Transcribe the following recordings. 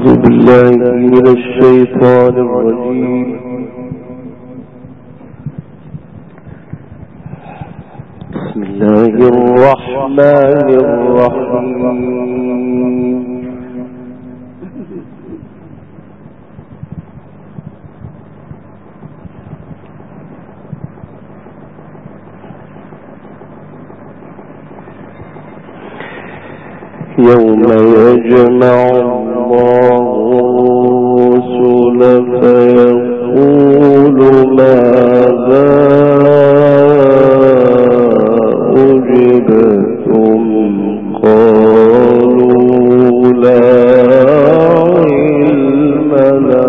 أعوذ بالله من الشيطان الرجيم. بسم الله الرحمن الرحيم. يوم يجمع الله الرسل فيقول ماذا أجبتم قالوا لا علم لنا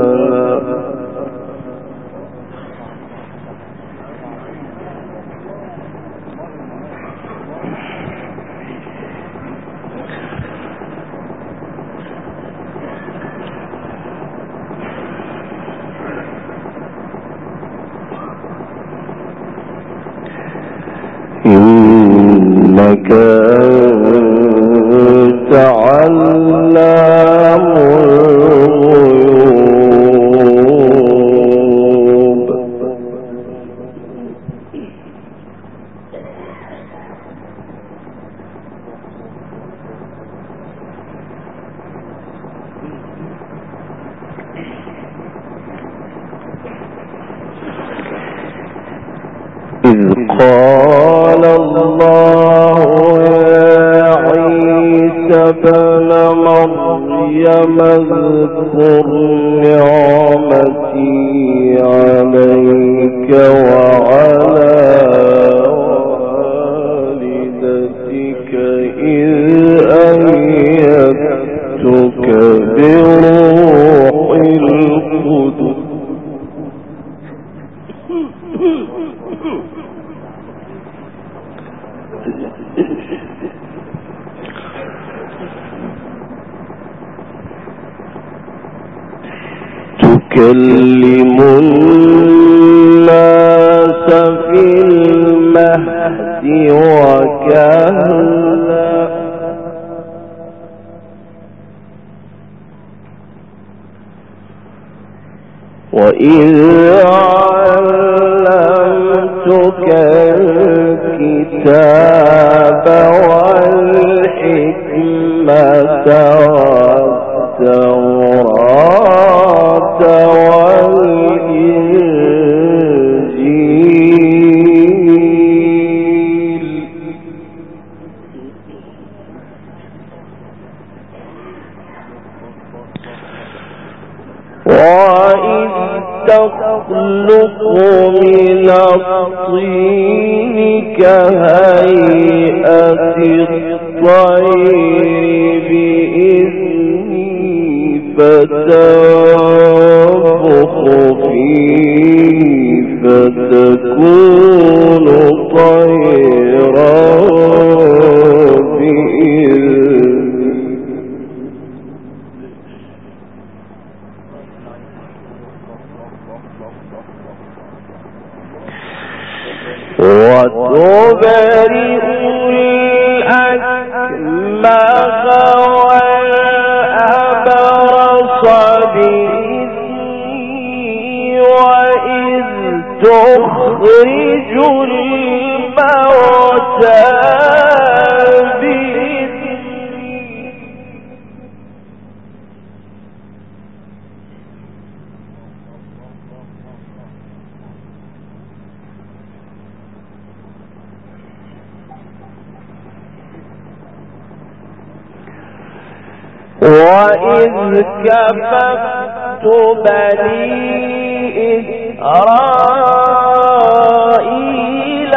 إنك أنت علام الغيوب. إذ قال الله يا عيسى ابن مريم اذكر نعمتي عليك وعلى والدتك إذ أيدتك بروح القدس تكلم الناس في المهد وكهلا وإذ علمتك الكتاب والحكمة والتوراة والإنجيل وإذ تخلق من الطين كهيئة الطير بإذني فتنفخ فيه فتكون طيرا بإذني وتبرئ الأكمه والأبرص بإذني وإذ تخرج الموتى وإذ كففت بني إسرائيل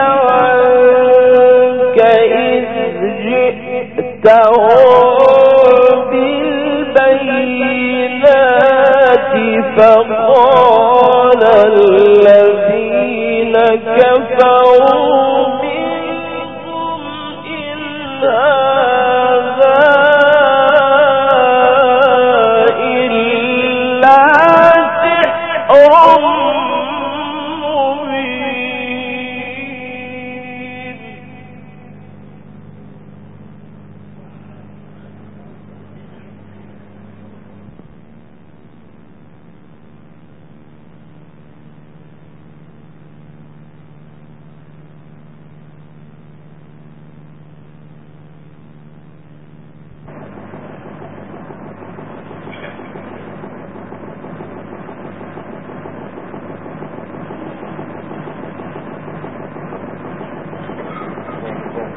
عنك إذ جئتهم بالبينات فقال الذين كفروا منهم إن هذا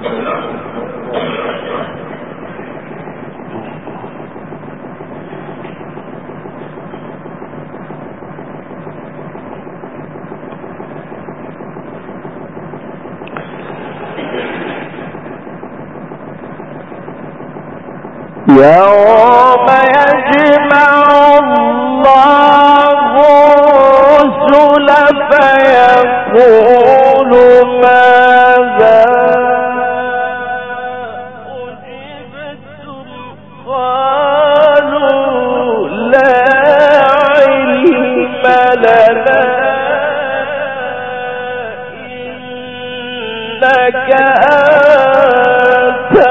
يوم يجمع الله الرسل فيقول ماذا أجبتم قالوا لا علم لنا إنك أنت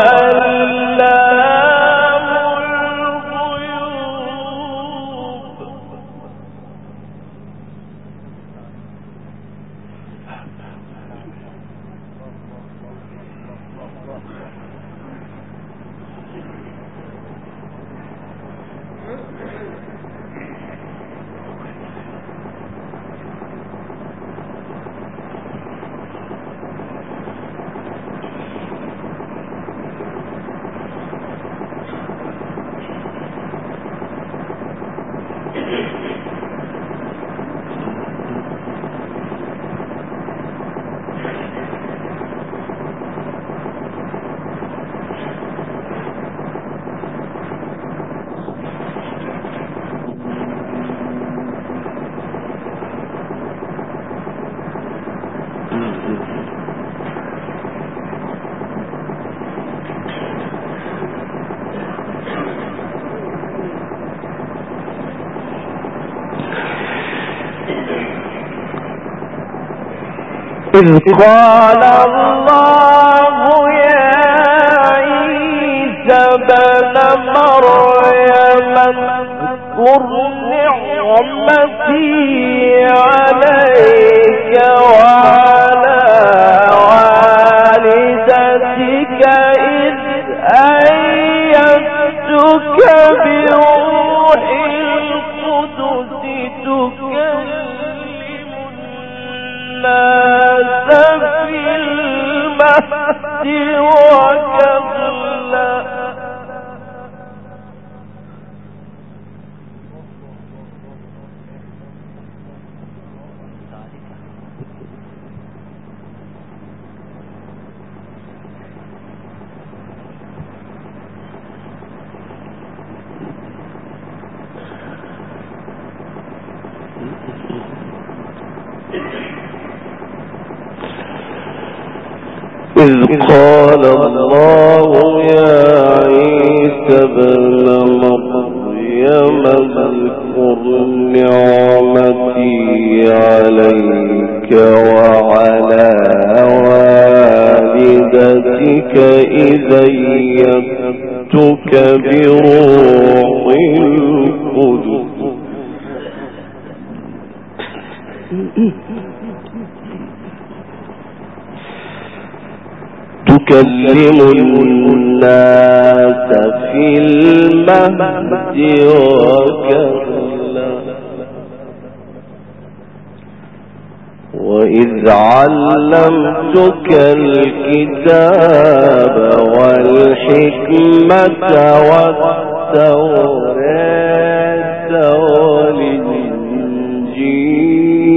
إذ قال الله يا عيسى ابن مريم اذكر نعمتي عليك وعلى والدتك إذ أيدتك بروح القدس تكلم الناس في المهد وكهلا. إذ قال الله يا عيسى ابن مريم اذكر نعمتي عليك وعلى والدتك إذ أيدتك بروح القدس تكلم الناس في المهد وكهلا وإذ علمتك الكتاب والحكمة والتوراة والإنجيل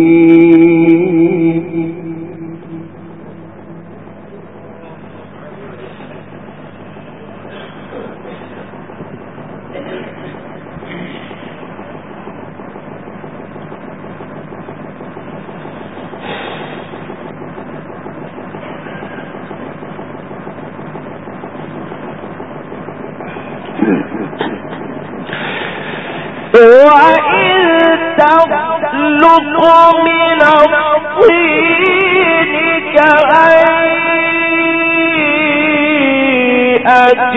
وإذ تخلق من الطين كهيئة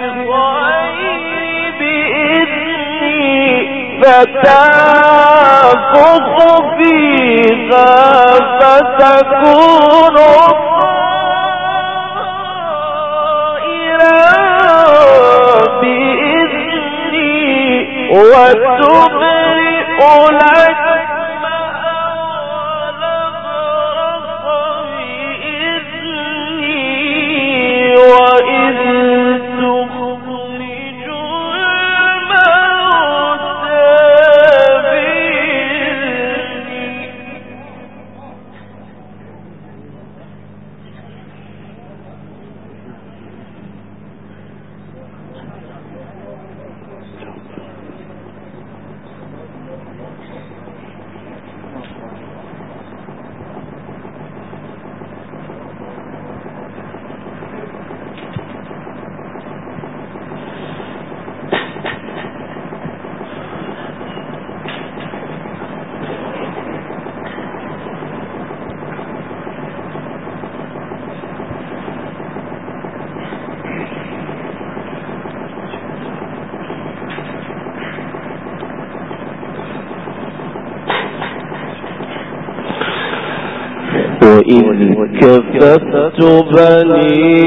الطير بإذني فتنفخ فيها فتكون وتبرئ الأكمه والأبرص بإذني وإذ كففت بني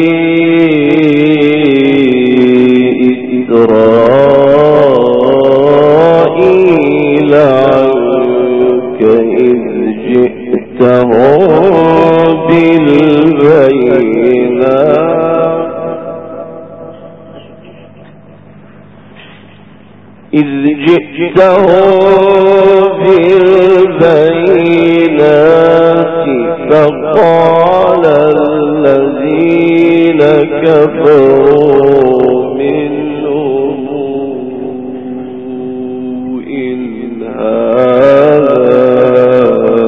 إسرائيل عنك إذ جئتهم بالبينات فقال الذين كفروا منهم إن هذا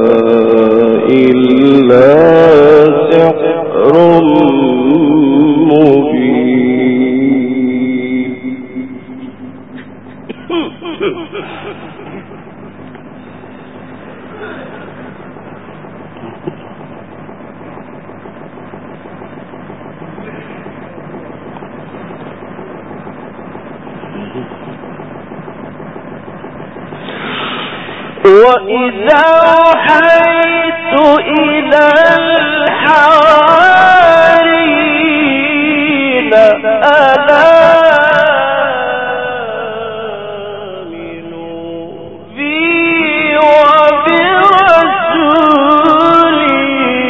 إلا سحر مبين. وإذا أوحيت إلى الحواريين ألا آمنوا بي وبرسولي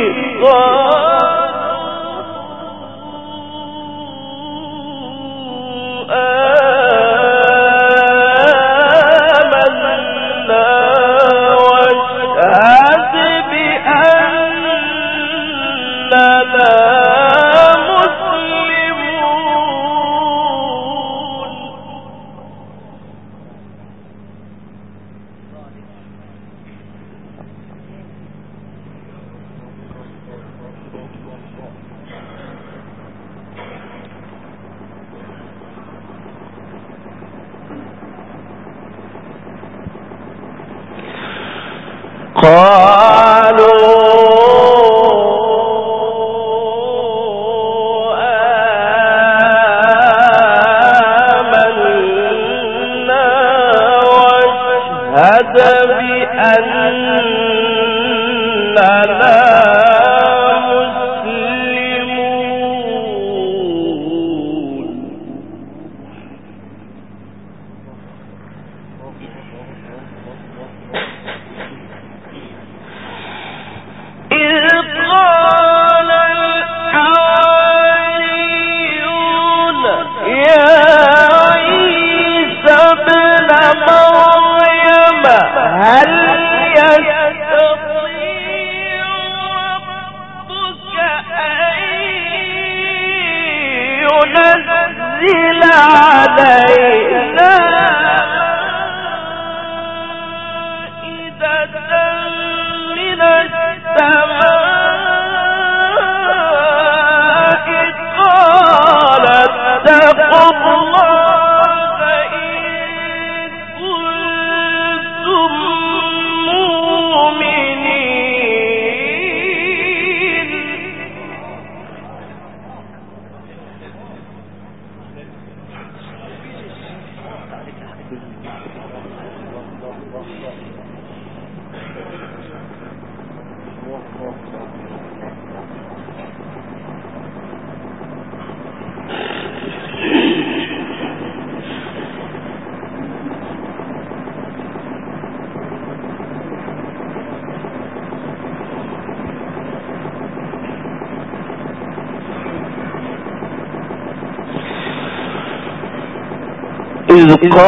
إذ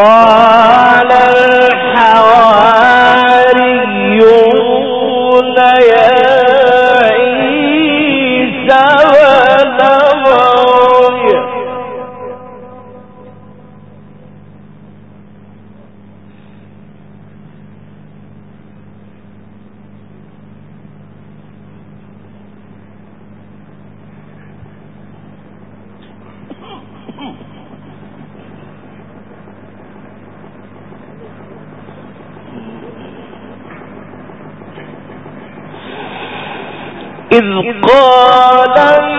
قال الحواريون يا عيسى ابن مريم إذ قال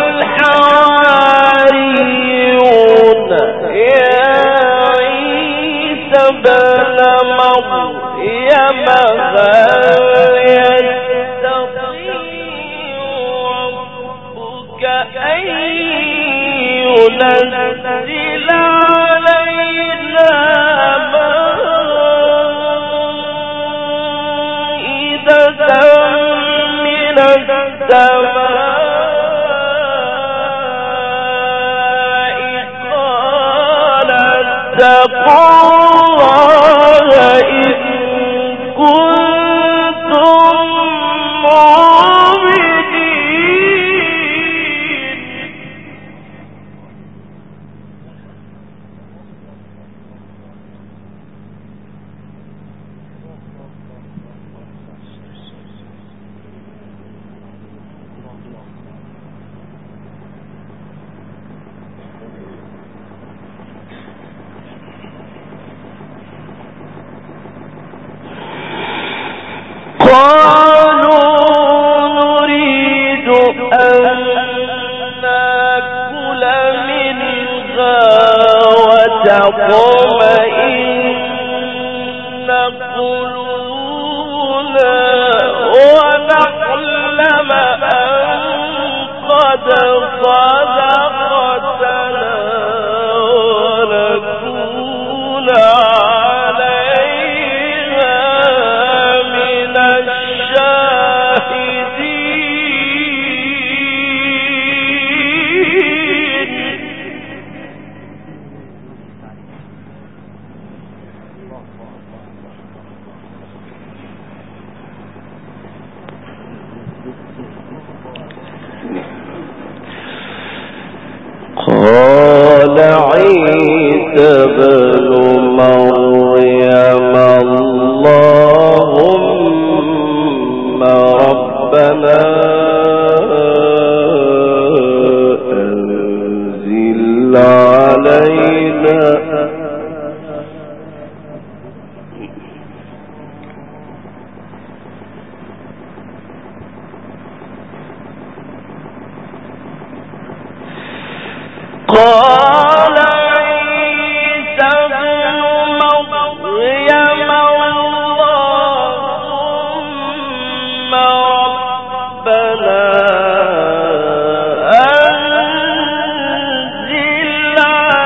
الحواريون يا عيسى ابن مريم هل يستطيع ينزل علينا مائدة من السماء قال اتقوا الله إن كنتم وتطمئن قلوبنا ونعلم أن قد صدقتنا ونكون عليها من الشاهدين. قال عيسى ابن مريم اللهم ربنا أنزل علينا قال عيسى ابن مريم اللهم ربنا أنزل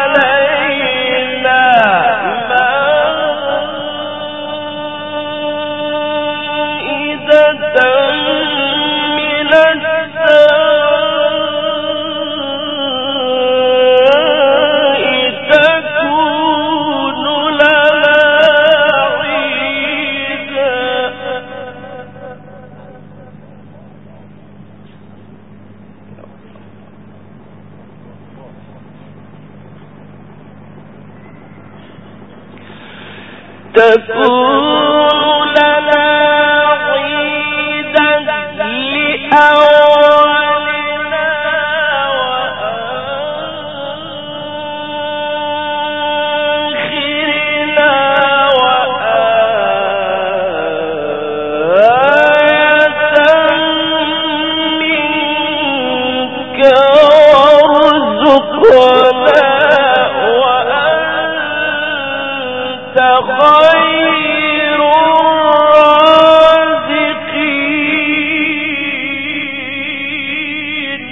علينا مائدة من تكون لنا عيدا لأولنا وآخرنا وآية منك وارزقنا خير الرازقين.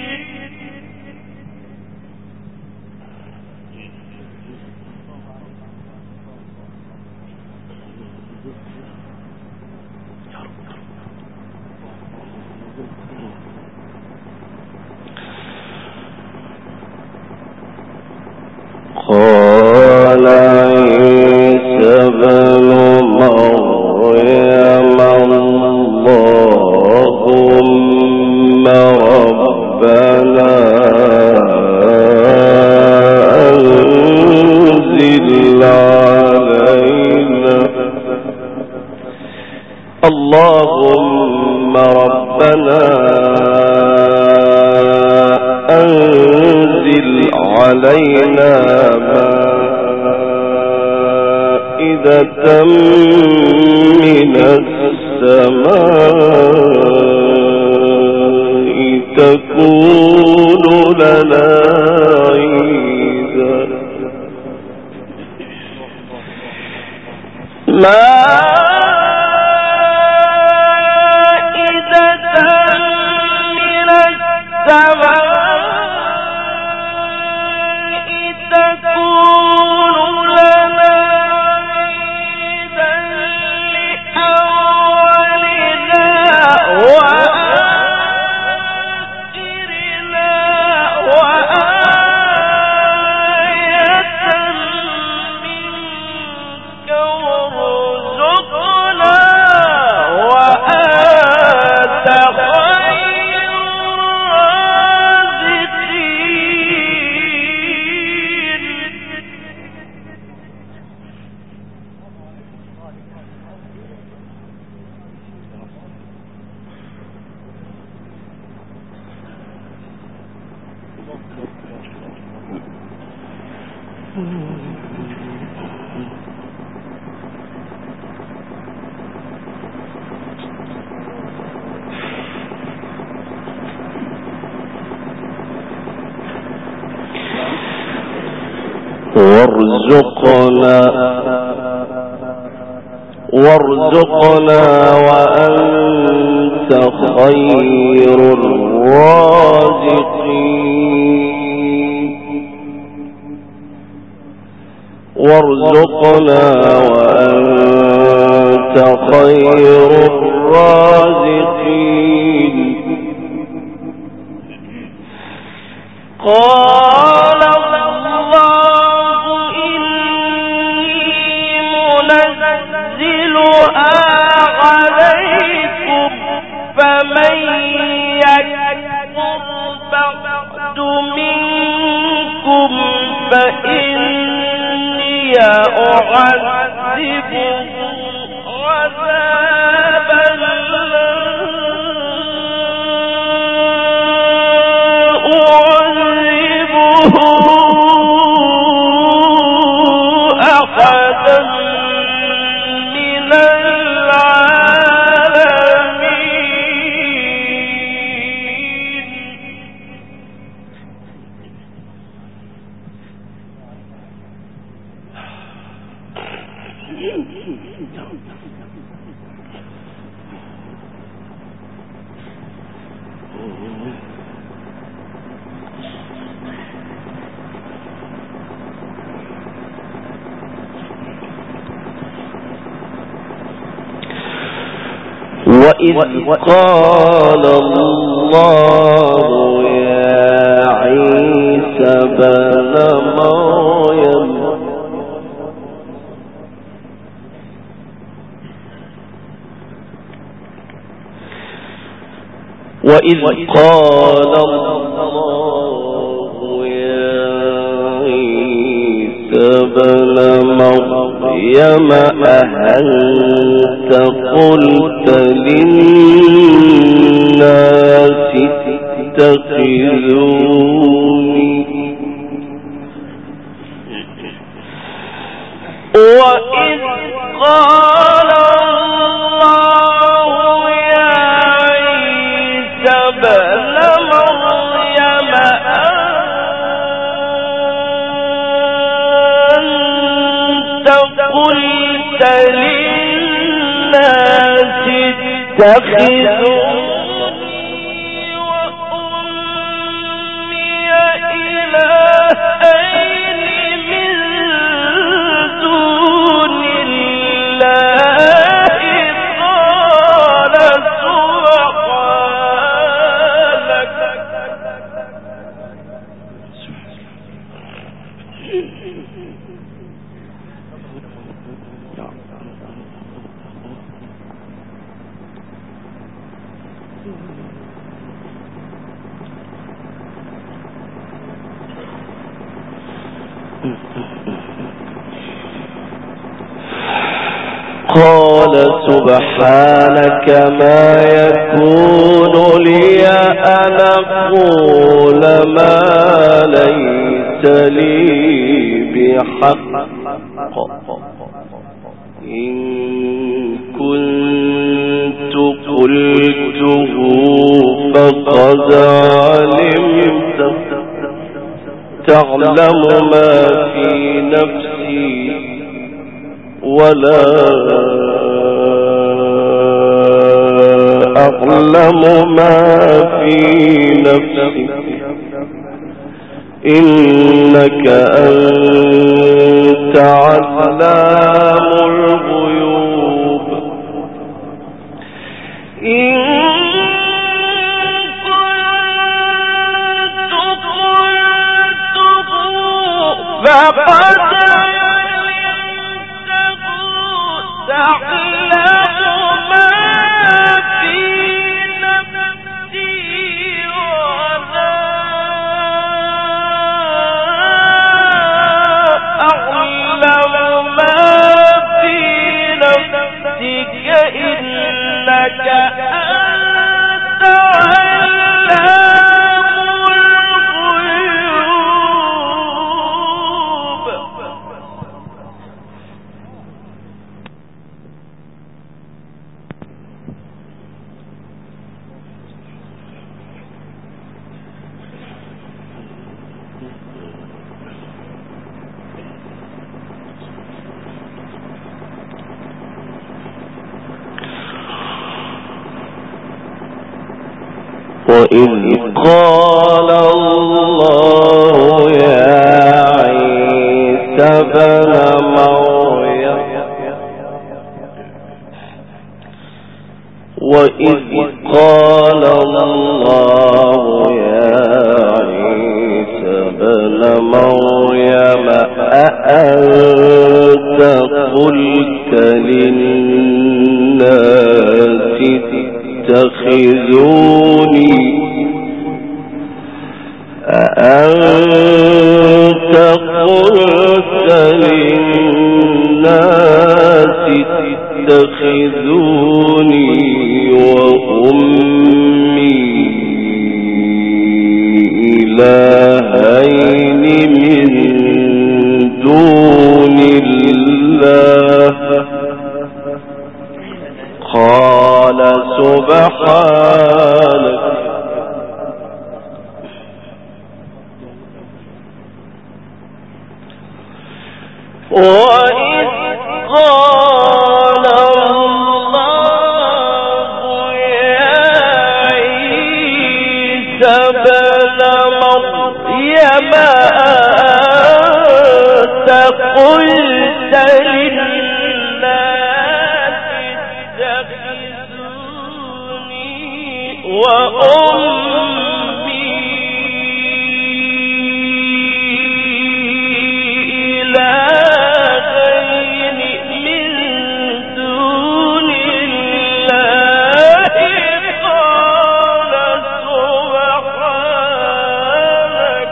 قال عيسى ابن مريم اللهم ربنا أنزل علينا اللهم ربنا أنزل علينا مائدة من السماء تكون لنا عيدا مائدة من السماء وارزقنا وأنت خير الرازقين وارزقنا وأنت خير الرازقين قال الله إني منزلها عليكم فمن يكفر بعد منكم فإني أعذبه عذابا أحدا من العالمين وإذ قال الله يا عيسى ابن مريم وإذ قال الله يا عيسى ابن مريم أأنت قلت للناس اتخذوني وإذ قال الله يا عيسى ابن مريم أنت قلت للناس اتخذوني وأمي إلهين من دون الله قال سبحانك ما يكون لي أن أقول ما ليس لي بحق إن كنت قلته فقد علمت تعلم ما في نفسي ولا أعلم ما في نفسك إنك أنت علام الغيوب إن كنت قلته فقد تعلم ما في نفسي ولا أعلم ما في نفسك إنك وإذ قال الله يا عيسى ابن مريم وإذ قال الله يا عيسى ابن مريم أأنت قلت للناس اتخذوني أأنت قلت للناس اتخذوني وأمي إلهين من دون الله قال سبحانك وإذ قال الله يا عيسى ابن مريم أنت قلت للناس اتخذوني وأمي إلهين من دون الله قال سبحانك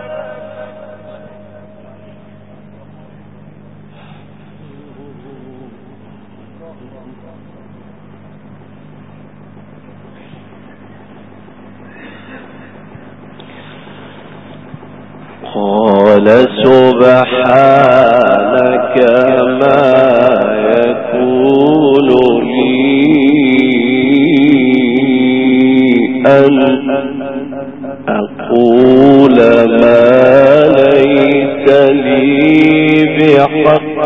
ما يكون لي أن أقول ما ليس لي بحق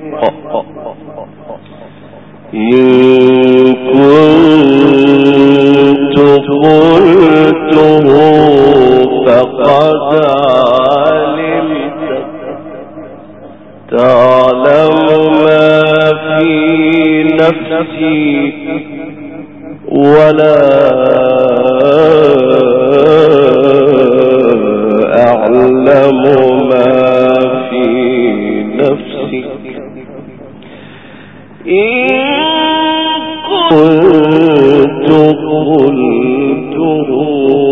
إن كنت قلته فقد علمت تعلم ما في نفسي ولا أعلم ما في نفسك إن كنت قلته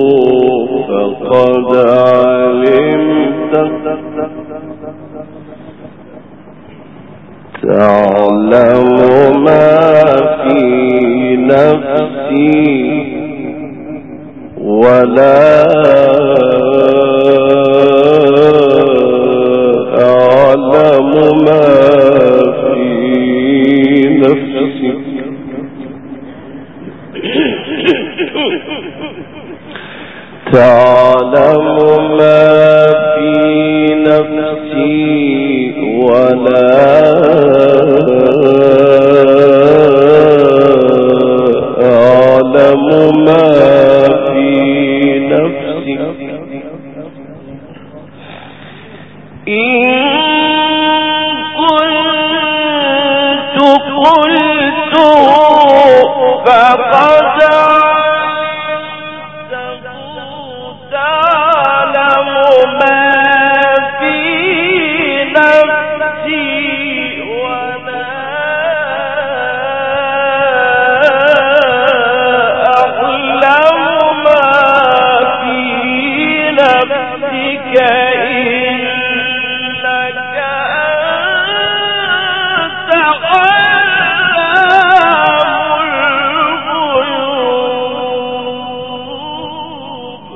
فقد علمت تعلم ما في نفسي ولا أعلم ما في نفسك تعلم ما في نفسي ولا أعلم ما في نفسك إن كنت قلته فقد تعلم ما في نفسي ولا أعلم ما في نفسك إنك أنت علام الغيوب.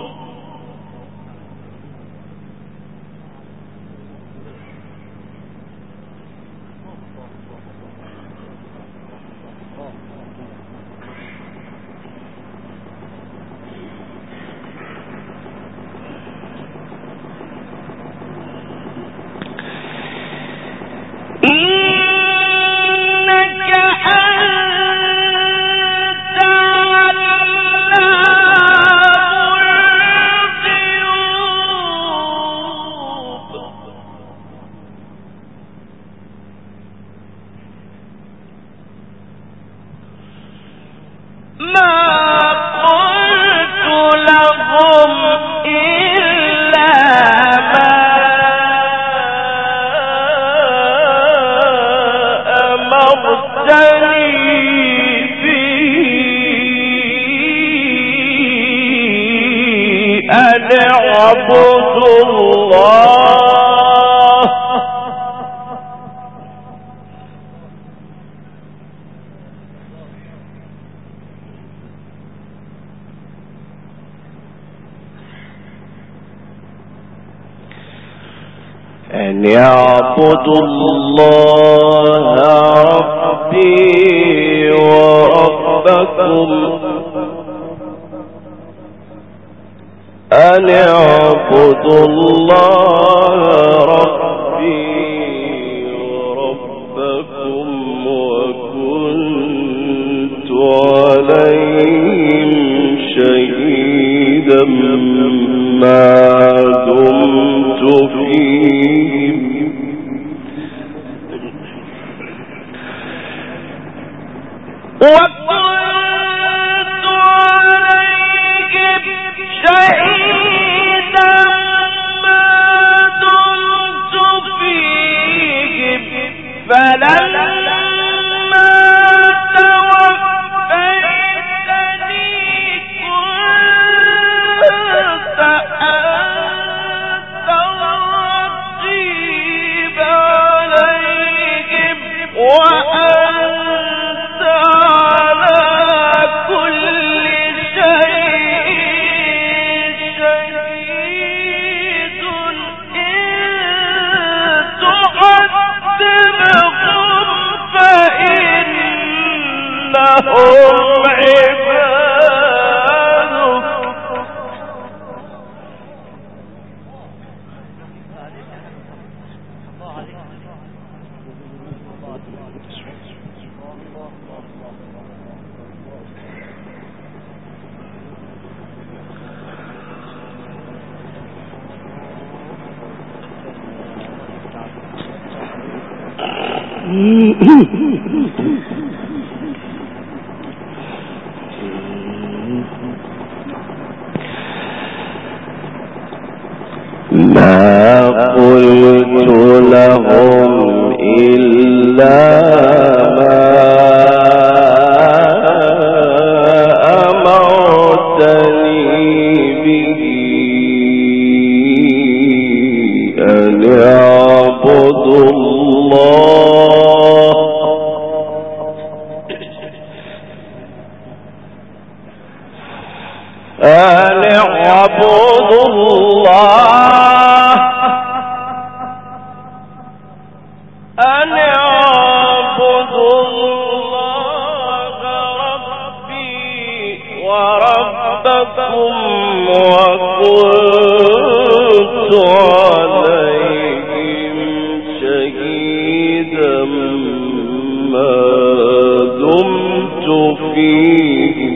اعبدوا الله أن يعبدوا الله ربي وربكم أن يعبدوا الله ربي وربكم وكنت عليهم شهيدا ما دمت فيهم وكنت عليهم شهيدا ما دمت فيهم فلما توفيتني كنت أنت الرقيب عليهم وأنت على كل شيء شهيد إن تعذبهم فإنهم عبادك ما قلت لهم إلا ما أمرتني به أن يعبدوا الله أن يعبدوا الله أن يعبدوا الله ربي وربكم وكنت عليهم شهيدا ما دمت فيهم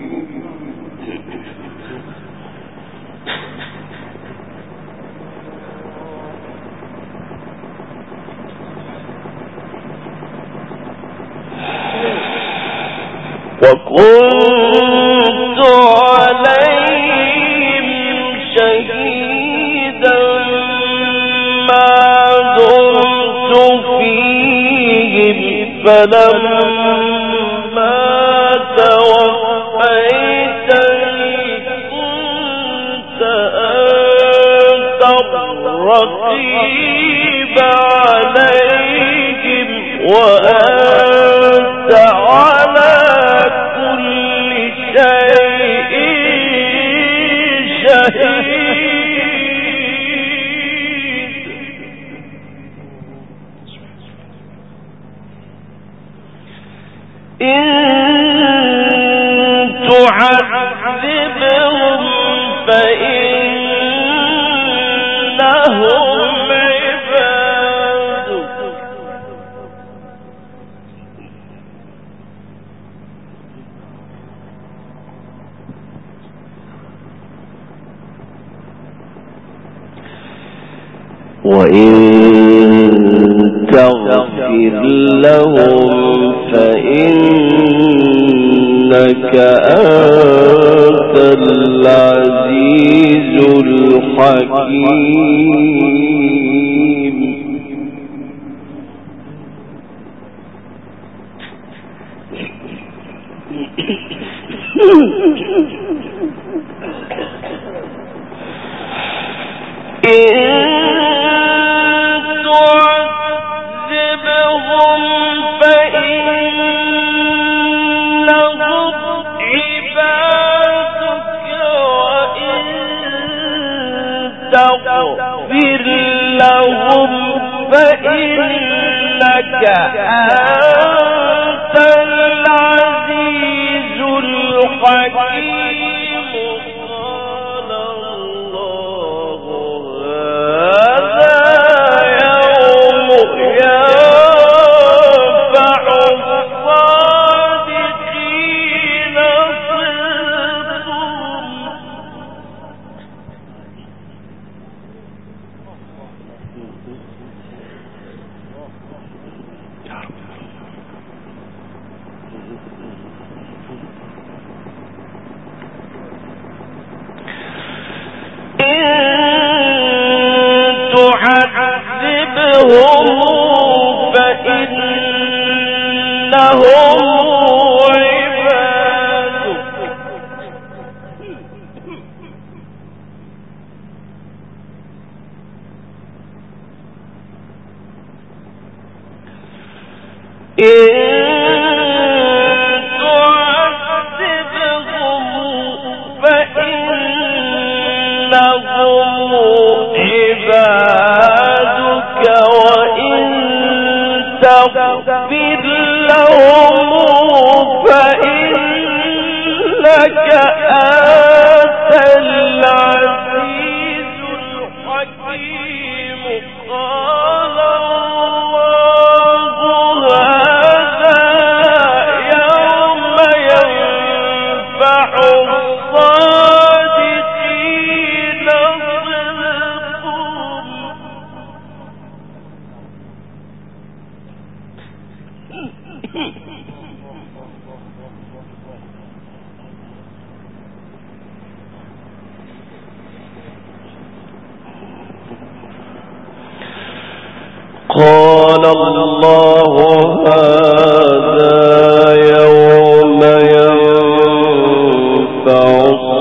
وكنت عليهم شهيدا ما دمت فيهم فلما توفيتني كنت أنت الرقيب عليهم وأنت على كل شيء شهيد إن تعذبهم فإنهم عبادك وإن تغفر لهم فإنك أنت العزيز الحكيم تغفر لهم فإنك أنت العزيز الحكيم. قال الله هذا يوم ينفع الصادقين صدقهم. تعذبهم فإنهم عبادك تغفر لهم فإنك أنت العزيز الحكيم. قال الله هذا يوم ينفع الصادقين صدقهم. قال الله هذا يوم ينفع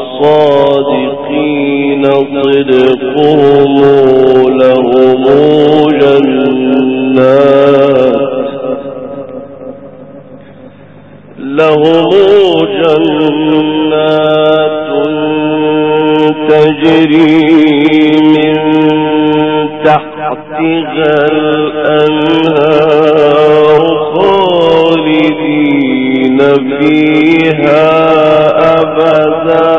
الصادقين صدقهم. لهم جنات تجري من تحتها الأنهار خالدين فيها أبدا.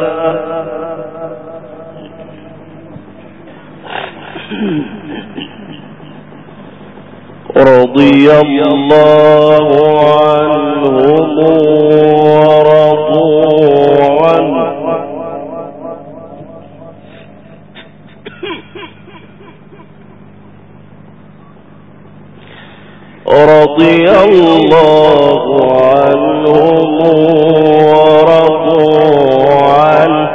رضي الله عنهم ورضوا عنه. رضي الله عنهم ورضوا عنه.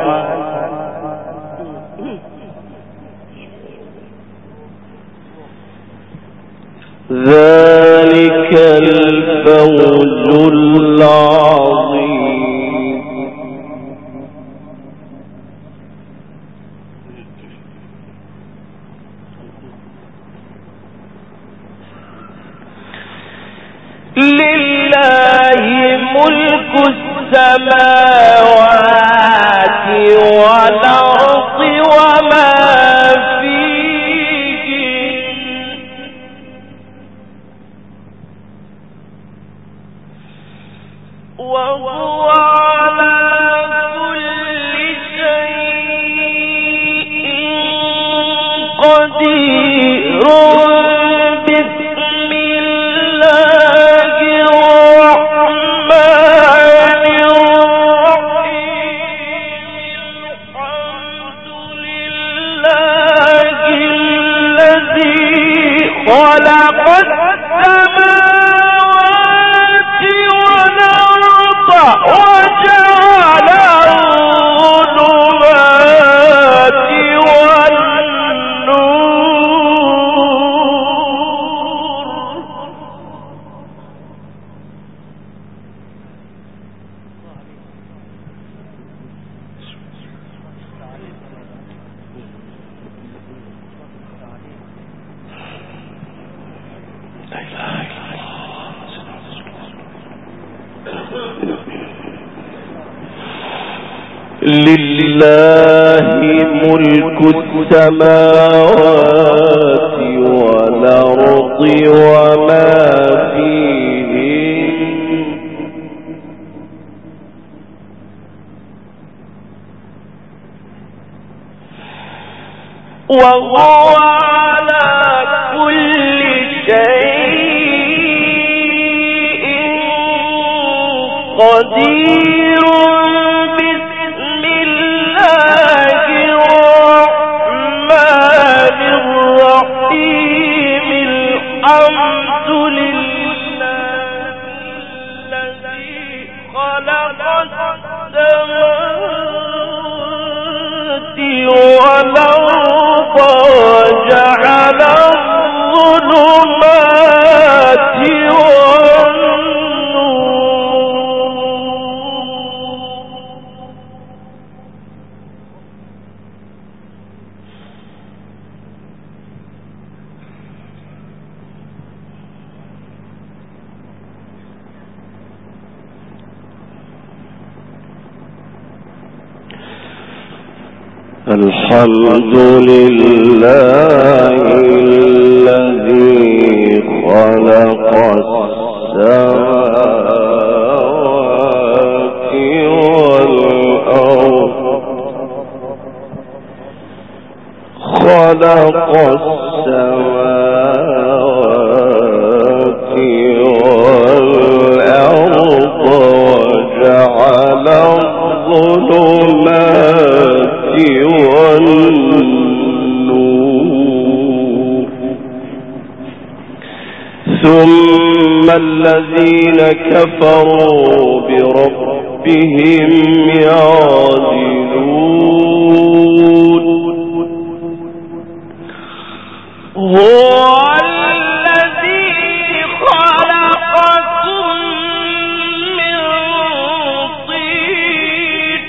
ذلك الفوز العظيم. لله ملك السماوات والأرض وما فيهن وهو على كل شيء قدير. بسم الله الرحمن الرحيم. الحمد لله الذي خلق السماوات والأرض وجعل الظلمات والنور. لله ملك السماوات والأرض وما فيهن وهو على كل شيء قدير بسم الله الرحمن الرحيم الحمد لله الذي خلق السماوات والأرض وجعل الظلمات الحمد لله الذي خلق السماوات والأرض خلق السماوات والأرض وجعل الظلمات والنور ثم الذين كفروا بربهم يعدلون هو الذي خلقكم من طين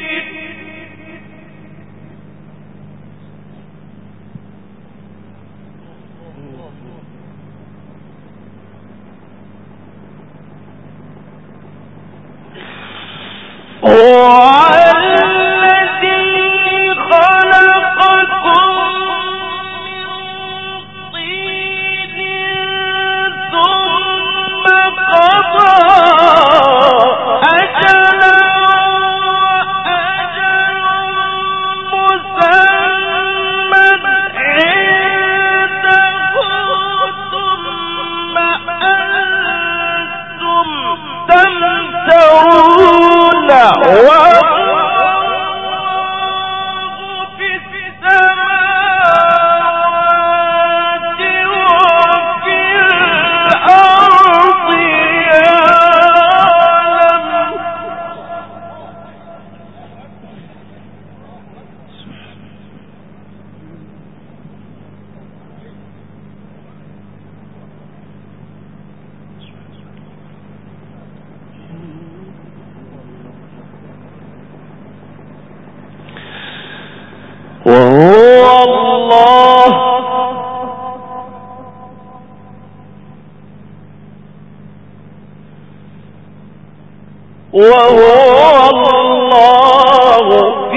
وهو الله في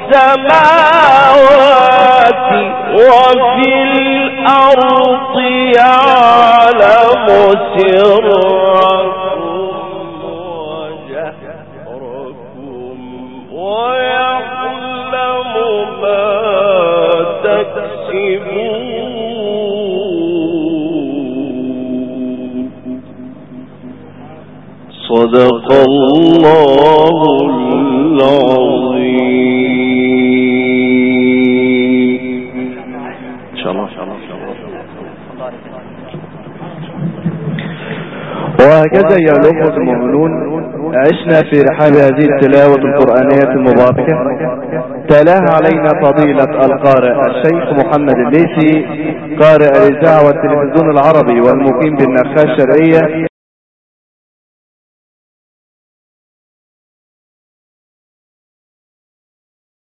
السماوات وفي الأرض يعلم سركم وجهركم ويعلم ما تكسبون صدق الله العظيم. إن شاء الله. وهكذا يا الأخوة المؤمنون عشنا في رحاب هذه التلاوة القرآنية المباركة. تلاها علينا فضيلة القارئ الشيخ محمد الليثي قارئ الإذاعة والتلفزيون العربي والمقيم بالنخاة الشرقية